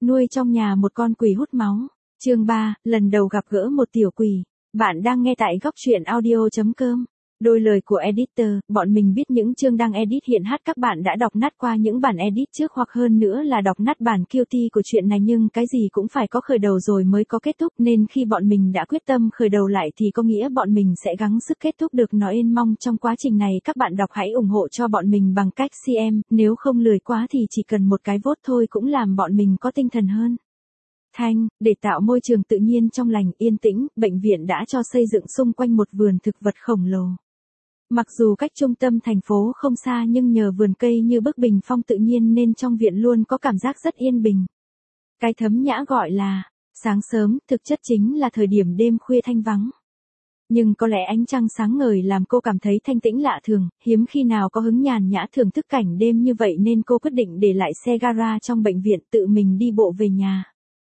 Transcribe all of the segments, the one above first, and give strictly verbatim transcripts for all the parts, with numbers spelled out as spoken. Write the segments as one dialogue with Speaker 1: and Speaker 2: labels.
Speaker 1: Nuôi trong nhà một con quỷ hút máu. Chương ba, lần đầu gặp gỡ một tiểu quỷ. Bạn đang nghe tại góc truyện audio chấm com. Đôi lời của editor, bọn mình biết những chương đang edit hiện hát các bạn đã đọc nát qua những bản edit trước hoặc hơn nữa là đọc nát bản guilty của chuyện này, nhưng cái gì cũng phải có khởi đầu rồi mới có kết thúc, nên khi bọn mình đã quyết tâm khởi đầu lại thì có nghĩa bọn mình sẽ gắng sức kết thúc được nó. Yên mong trong quá trình này các bạn đọc hãy ủng hộ cho bọn mình bằng cách xê em, nếu không lười quá thì chỉ cần một cái vote thôi cũng làm bọn mình có tinh thần hơn. Thanh, để tạo môi trường tự nhiên trong lành yên tĩnh, bệnh viện đã cho xây dựng xung quanh một vườn thực vật khổng lồ. Mặc dù cách trung tâm thành phố không xa nhưng nhờ vườn cây như bức bình phong tự nhiên nên trong viện luôn có cảm giác rất yên bình. Cái Thấm Nhã gọi là sáng sớm, thực chất chính là thời điểm đêm khuya thanh vắng. Nhưng có lẽ ánh trăng sáng ngời làm cô cảm thấy thanh tĩnh lạ thường, hiếm khi nào có hứng nhàn nhã thưởng thức cảnh đêm như vậy nên cô quyết định để lại xe gara trong bệnh viện tự mình đi bộ về nhà.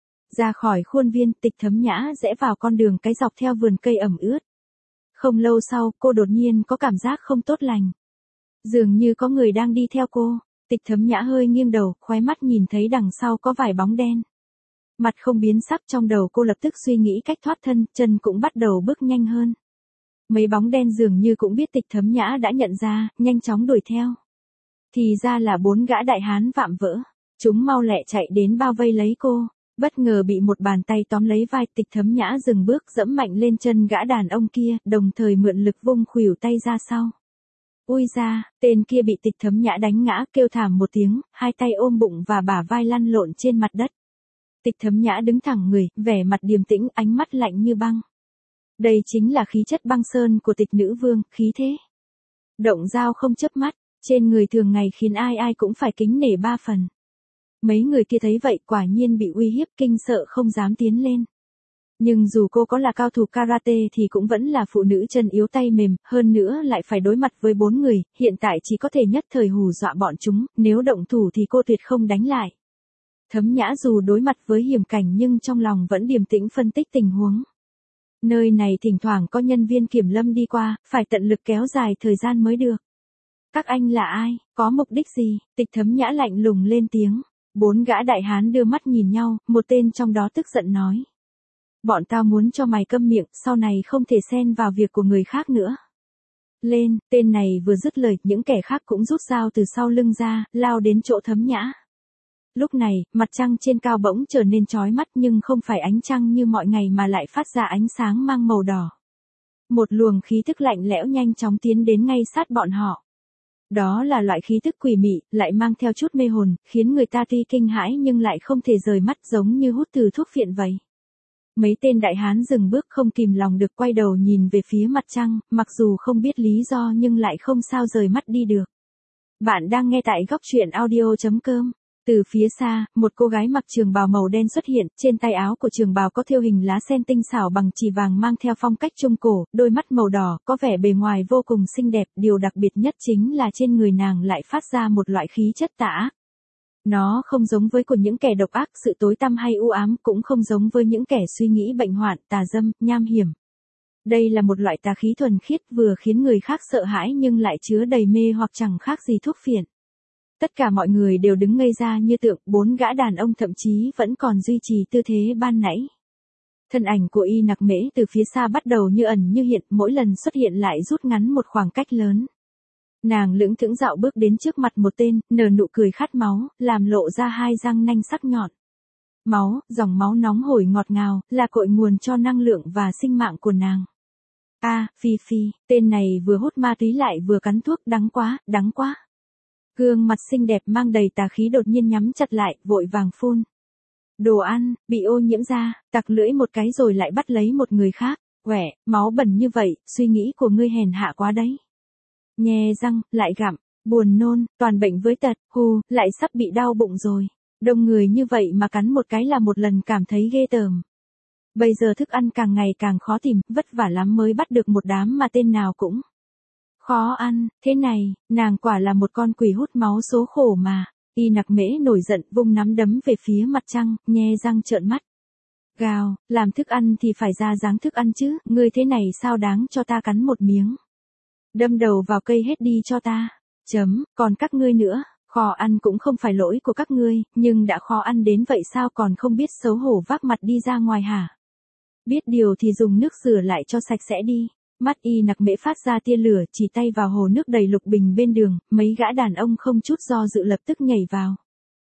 Speaker 1: Ra khỏi khuôn viên, Tịch Thấm Nhã rẽ vào con đường cái dọc theo vườn cây ẩm ướt. Không lâu sau, cô đột nhiên có cảm giác không tốt lành. Dường như có người đang đi theo cô. Tịch Thấm Nhã hơi nghiêng đầu, khóe mắt nhìn thấy đằng sau có vài bóng đen. Mặt không biến sắc, trong đầu cô lập tức suy nghĩ cách thoát thân, chân cũng bắt đầu bước nhanh hơn. Mấy bóng đen dường như cũng biết Tịch Thấm Nhã đã nhận ra, nhanh chóng đuổi theo. Thì ra là bốn gã đại hán vạm vỡ. Chúng mau lẹ chạy đến bao vây lấy cô. Bất ngờ bị một bàn tay tóm lấy vai, Tịch Thấm Nhã dừng bước dẫm mạnh lên chân gã đàn ông kia, đồng thời mượn lực vung khuỷu tay ra sau. Ui da, tên kia bị Tịch Thấm Nhã đánh ngã, kêu thảm một tiếng, hai tay ôm bụng và bả vai lăn lộn trên mặt đất. Tịch Thấm Nhã đứng thẳng người, vẻ mặt điềm tĩnh, ánh mắt lạnh như băng. Đây chính là khí chất băng sơn của Tịch nữ vương, khí thế động dao không chớp mắt, trên người thường ngày khiến ai ai cũng phải kính nể ba phần. Mấy người kia thấy vậy quả nhiên bị uy hiếp, kinh sợ không dám tiến lên. Nhưng dù cô có là cao thủ karate thì cũng vẫn là phụ nữ chân yếu tay mềm, hơn nữa lại phải đối mặt với bốn người, hiện tại chỉ có thể nhất thời hù dọa bọn chúng, nếu động thủ thì cô tuyệt không đánh lại. Thấm Nhã dù đối mặt với hiểm cảnh nhưng trong lòng vẫn điềm tĩnh phân tích tình huống. Nơi này thỉnh thoảng có nhân viên kiểm lâm đi qua, phải tận lực kéo dài thời gian mới được. Các anh là ai, có mục đích gì? Tịch Thấm Nhã lạnh lùng lên tiếng. Bốn gã đại hán đưa mắt nhìn nhau, một tên trong đó tức giận nói. Bọn tao muốn cho mày câm miệng, sau này không thể xen vào việc của người khác nữa. Lên, tên này vừa dứt lời, những kẻ khác cũng rút dao từ sau lưng ra, lao đến chỗ Thấm Nhã. Lúc này, mặt trăng trên cao bỗng trở nên chói mắt nhưng không phải ánh trăng như mọi ngày mà lại phát ra ánh sáng mang màu đỏ. Một luồng khí tức lạnh lẽo nhanh chóng tiến đến ngay sát bọn họ. Đó là loại khí tức quỷ mị, lại mang theo chút mê hồn, khiến người ta tuy kinh hãi nhưng lại không thể rời mắt, giống như hút từ thuốc phiện vậy. Mấy tên đại hán dừng bước không kìm lòng được quay đầu nhìn về phía mặt trăng, mặc dù không biết lý do nhưng lại không sao rời mắt đi được. Bạn đang nghe tại góc truyện audio chấm com. Từ phía xa, một cô gái mặc trường bào màu đen xuất hiện, trên tay áo của trường bào có thêu hình lá sen tinh xảo bằng chì vàng mang theo phong cách trung cổ, đôi mắt màu đỏ, có vẻ bề ngoài vô cùng xinh đẹp, điều đặc biệt nhất chính là trên người nàng lại phát ra một loại khí chất tà ác. Nó không giống với của những kẻ độc ác, sự tối tăm hay u ám, cũng không giống với những kẻ suy nghĩ bệnh hoạn, tà dâm, nham hiểm. Đây là một loại tà khí thuần khiết, vừa khiến người khác sợ hãi nhưng lại chứa đầy mê hoặc chẳng khác gì thuốc phiện. Tất cả mọi người đều đứng ngây ra như tượng, bốn gã đàn ông thậm chí vẫn còn duy trì tư thế ban nãy. Thân ảnh của Y Nặc Mễ từ phía xa bắt đầu như ẩn như hiện, mỗi lần xuất hiện lại rút ngắn một khoảng cách lớn. Nàng lững thững dạo bước đến trước mặt một tên, nở nụ cười khát máu, làm lộ ra hai răng nanh sắc nhọn. Máu, dòng máu nóng hổi ngọt ngào, là cội nguồn cho năng lượng và sinh mạng của nàng. A, à, Phi Phi, tên này vừa hút ma túy lại vừa cắn thuốc, đắng quá, đắng quá. Gương mặt xinh đẹp mang đầy tà khí đột nhiên nhắm chặt lại, vội vàng phun. Đồ ăn, bị ô nhiễm ra, tặc lưỡi một cái rồi lại bắt lấy một người khác. Quẻ, máu bẩn như vậy, suy nghĩ của ngươi hèn hạ quá đấy. Nhè răng, lại gặm, buồn nôn, toàn bệnh với tật, hù, lại sắp bị đau bụng rồi. Đông người như vậy mà cắn một cái là một lần cảm thấy ghê tởm. Bây giờ thức ăn càng ngày càng khó tìm, vất vả lắm mới bắt được một đám mà tên nào cũng khó ăn. Thế này, nàng quả là một con quỷ hút máu số khổ mà. Y Nặc Mễ nổi giận, vung nắm đấm về phía mặt trăng, nhe răng trợn mắt. Gào, làm thức ăn thì phải ra dáng thức ăn chứ, ngươi thế này sao đáng cho ta cắn một miếng. Đâm đầu vào cây hết đi cho ta. Chấm, còn các ngươi nữa, Khó ăn cũng không phải lỗi của các ngươi, nhưng đã khó ăn đến vậy sao còn không biết xấu hổ vác mặt đi ra ngoài hả? Biết điều thì dùng nước rửa lại cho sạch sẽ đi. Mắt Y Nặc Mễ phát ra tia lửa, chỉ tay vào hồ nước đầy lục bình bên đường, mấy gã đàn ông không chút do dự lập tức nhảy vào.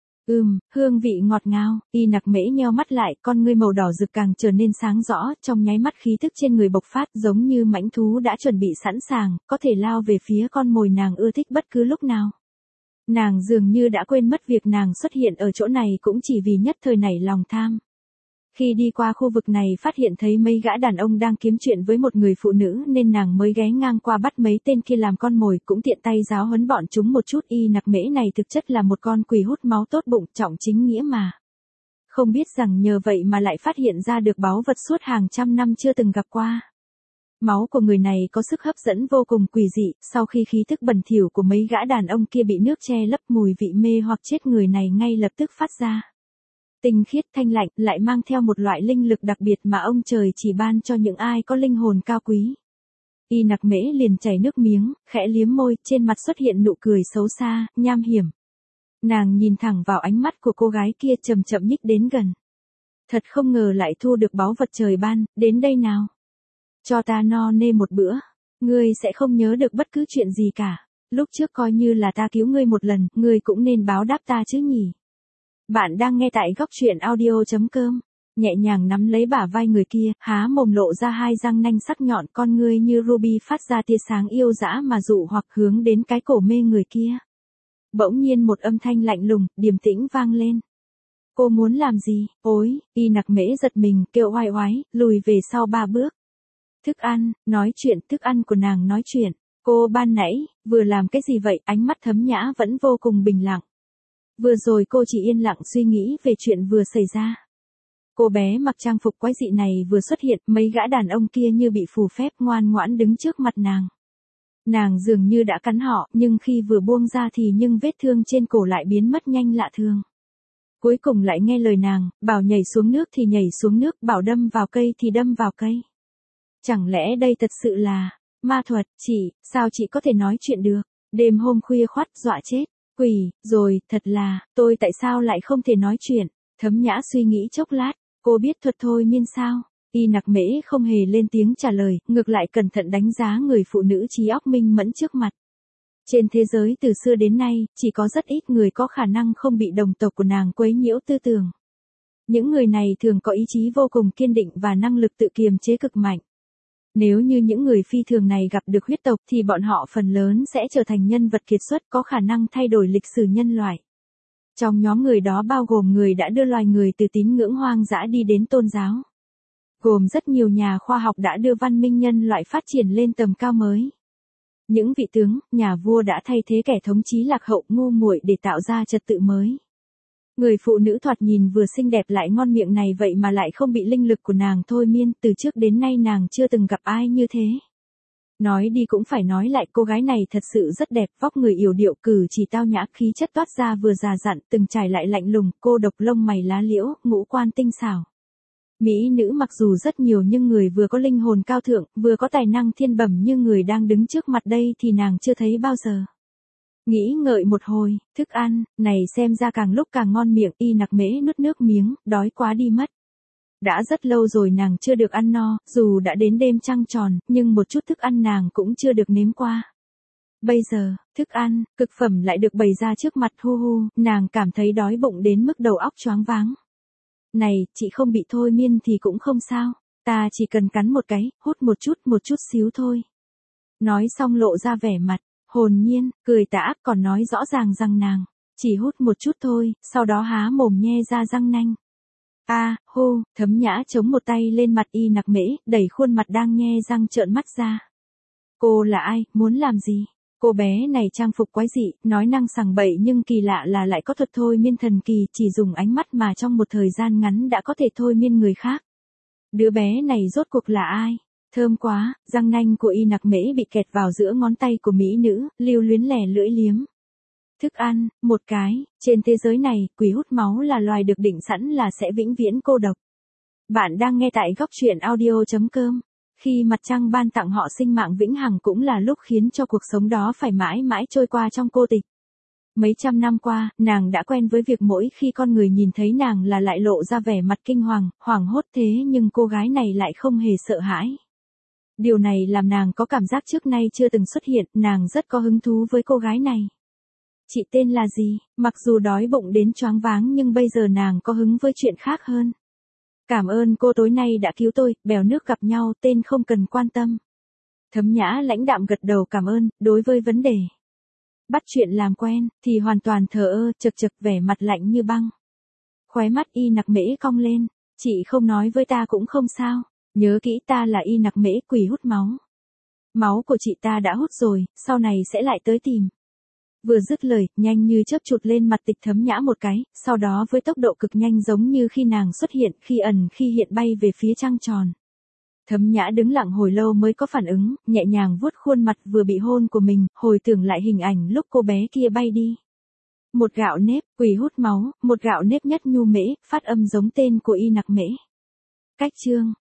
Speaker 1: Ừm, hương vị ngọt ngào. Y Nặc Mễ nheo mắt lại, con ngươi màu đỏ rực càng trở nên sáng rõ, trong nháy mắt khí thức trên người bộc phát giống như mãnh thú đã chuẩn bị sẵn sàng, có thể lao về phía con mồi nàng ưa thích bất cứ lúc nào. Nàng dường như đã quên mất việc nàng xuất hiện ở chỗ này cũng chỉ vì nhất thời nảy lòng tham. Khi đi qua khu vực này phát hiện thấy mấy gã đàn ông đang kiếm chuyện với một người phụ nữ nên nàng mới ghé ngang qua bắt mấy tên kia làm con mồi, cũng tiện tay giáo huấn bọn chúng một chút. Y Nặc Mễ này thực chất là một con quỷ hút máu tốt bụng, trọng chính nghĩa mà. Không biết rằng nhờ vậy mà lại phát hiện ra được báu vật suốt hàng trăm năm chưa từng gặp qua. Máu của người này có sức hấp dẫn vô cùng quỷ dị, sau khi khí thức bẩn thỉu của mấy gã đàn ông kia bị nước che lấp, mùi vị mê hoặc chết người này ngay lập tức phát ra. Tinh khiết thanh lạnh, lại mang theo một loại linh lực đặc biệt mà ông trời chỉ ban cho những ai có linh hồn cao quý. Y Nặc Mễ liền chảy nước miếng, khẽ liếm môi, trên mặt xuất hiện nụ cười xấu xa, nham hiểm. Nàng nhìn thẳng vào ánh mắt của cô gái kia, chậm chậm nhích đến gần. Thật không ngờ lại thu được báu vật trời ban, đến đây nào. Cho ta no nê một bữa, ngươi sẽ không nhớ được bất cứ chuyện gì cả. Lúc trước coi như là ta cứu ngươi một lần, ngươi cũng nên báo đáp ta chứ nhỉ. Bạn đang nghe tại góc truyện audio chấm com. Nhẹ nhàng nắm lấy bả vai người kia, há mồm lộ ra hai răng nanh sắc nhọn, con ngươi như ruby phát ra tia sáng yêu dã mà dụ hoặc hướng đến cái cổ mê người kia. Bỗng nhiên một âm thanh lạnh lùng, điềm tĩnh vang lên. Cô muốn làm gì? Ôi, Y Nặc Mễ giật mình, kêu oai oái, lùi về sau ba bước. Thức ăn, nói chuyện, thức ăn của nàng nói chuyện. Cô ban nãy, vừa làm cái gì vậy? Ánh mắt thấm nhã vẫn vô cùng bình lặng. Vừa rồi cô chỉ yên lặng suy nghĩ về chuyện vừa xảy ra. Cô bé mặc trang phục quái dị này vừa xuất hiện, mấy gã đàn ông kia như bị phù phép ngoan ngoãn đứng trước mặt nàng. Nàng dường như đã cắn họ, nhưng khi vừa buông ra thì nhưng vết thương trên cổ lại biến mất nhanh lạ thường. Cuối cùng lại nghe lời nàng, bảo nhảy xuống nước thì nhảy xuống nước, bảo đâm vào cây thì đâm vào cây. Chẳng lẽ đây thật sự là ma thuật? Chị, sao chị có thể nói chuyện được? Đêm hôm khuya khoắt dọa chết. Quỷ, rồi, thật là, tôi tại sao lại không thể nói chuyện? Thấm Nhã suy nghĩ chốc lát, cô biết thuật thôi miên sao? Y Nặc Mễ không hề lên tiếng trả lời, ngược lại cẩn thận đánh giá người phụ nữ trí óc minh mẫn trước mặt. Trên thế giới từ xưa đến nay, chỉ có rất ít người có khả năng không bị đồng tộc của nàng quấy nhiễu tư tưởng. Những người này thường có ý chí vô cùng kiên định và năng lực tự kiềm chế cực mạnh. Nếu như những người phi thường này gặp được huyết tộc thì bọn họ phần lớn sẽ trở thành nhân vật kiệt xuất có khả năng thay đổi lịch sử nhân loại. Trong nhóm người đó bao gồm người đã đưa loài người từ tín ngưỡng hoang dã đi đến tôn giáo. Gồm rất nhiều nhà khoa học đã đưa văn minh nhân loại phát triển lên tầm cao mới. Những vị tướng, nhà vua đã thay thế kẻ thống trị lạc hậu ngu muội để tạo ra trật tự mới. Người phụ nữ thoạt nhìn vừa xinh đẹp lại ngon miệng này vậy mà lại không bị linh lực của nàng thôi miên, từ trước đến nay nàng chưa từng gặp ai như thế. Nói đi cũng phải nói lại, cô gái này thật sự rất đẹp, vóc người yểu điệu, cử chỉ tao nhã, khí chất toát ra vừa già dặn, từng trải lại lạnh lùng, cô độc lông mày lá liễu, ngũ quan tinh xảo. Mỹ nữ mặc dù rất nhiều nhưng người vừa có linh hồn cao thượng, vừa có tài năng thiên bẩm như người đang đứng trước mặt đây thì nàng chưa thấy bao giờ. Nghĩ ngợi một hồi, thức ăn, này xem ra càng lúc càng ngon miệng. Y Nặc Mễ nuốt nước miếng, đói quá đi mất. Đã rất lâu rồi nàng chưa được ăn no, dù đã đến đêm trăng tròn, nhưng một chút thức ăn nàng cũng chưa được nếm qua. Bây giờ, thức ăn, cực phẩm lại được bày ra trước mặt, hu hu, nàng cảm thấy đói bụng đến mức đầu óc choáng váng. Này, chị không bị thôi miên thì cũng không sao, ta chỉ cần cắn một cái, hút một chút một chút xíu thôi. Nói xong lộ ra vẻ mặt hồn nhiên, cười tả, còn nói rõ ràng rằng nàng chỉ hút một chút thôi, sau đó há mồm nhe ra răng nanh. A, à, hô, Thấm Nhã chống một tay lên mặt Y Nặc Mễ, đẩy khuôn mặt đang nhe răng trợn mắt ra. Cô là ai, muốn làm gì? Cô bé này trang phục quái dị, nói năng sằng bậy nhưng kỳ lạ là lại có thuật thôi miên thần kỳ, chỉ dùng ánh mắt mà trong một thời gian ngắn đã có thể thôi miên người khác. Đứa bé này rốt cuộc là ai? Thơm quá, răng nanh của Y Nặc Mễ bị kẹt vào giữa ngón tay của mỹ nữ, lưu luyến lẻ lưỡi liếm. Thức ăn, một cái, trên thế giới này, quỷ hút máu là loài được định sẵn là sẽ vĩnh viễn cô độc. Bạn đang nghe tại góc truyện audio chấm com. Khi mặt trăng ban tặng họ sinh mạng vĩnh hằng cũng là lúc khiến cho cuộc sống đó phải mãi mãi trôi qua trong cô tịch. Mấy trăm năm qua, nàng đã quen với việc mỗi khi con người nhìn thấy nàng là lại lộ ra vẻ mặt kinh hoàng, hoảng hốt thế nhưng cô gái này lại không hề sợ hãi. Điều này làm nàng có cảm giác trước nay chưa từng xuất hiện, nàng rất có hứng thú với cô gái này. Chị tên là gì? Mặc dù đói bụng đến choáng váng nhưng bây giờ nàng có hứng với chuyện khác hơn. Cảm ơn cô tối nay đã cứu tôi, bèo nước gặp nhau, tên không cần quan tâm. Thấm Nhã lãnh đạm gật đầu cảm ơn, đối với vấn đề bắt chuyện làm quen, thì hoàn toàn thờ ơ, chực chực vẻ mặt lạnh như băng. Khóe mắt Y Nặc Mễ cong lên, chị không nói với ta cũng không sao, nhớ kỹ ta là Y Nặc Mễ quỷ hút máu. Máu của chị ta đã hút rồi, sau này sẽ lại tới tìm. Vừa dứt lời, nhanh như chớp chụt lên mặt Tịch Thấm Nhã một cái, sau đó với tốc độ cực nhanh giống như khi nàng xuất hiện, khi ẩn khi hiện bay về phía trăng tròn. Thấm Nhã đứng lặng hồi lâu mới có phản ứng, nhẹ nhàng vuốt khuôn mặt vừa bị hôn của mình, hồi tưởng lại hình ảnh lúc cô bé kia bay đi. Một gạo nếp, quỷ hút máu, một gạo nếp nhất nhu mễ, phát âm giống tên của Y Nặc Mễ. Cách chương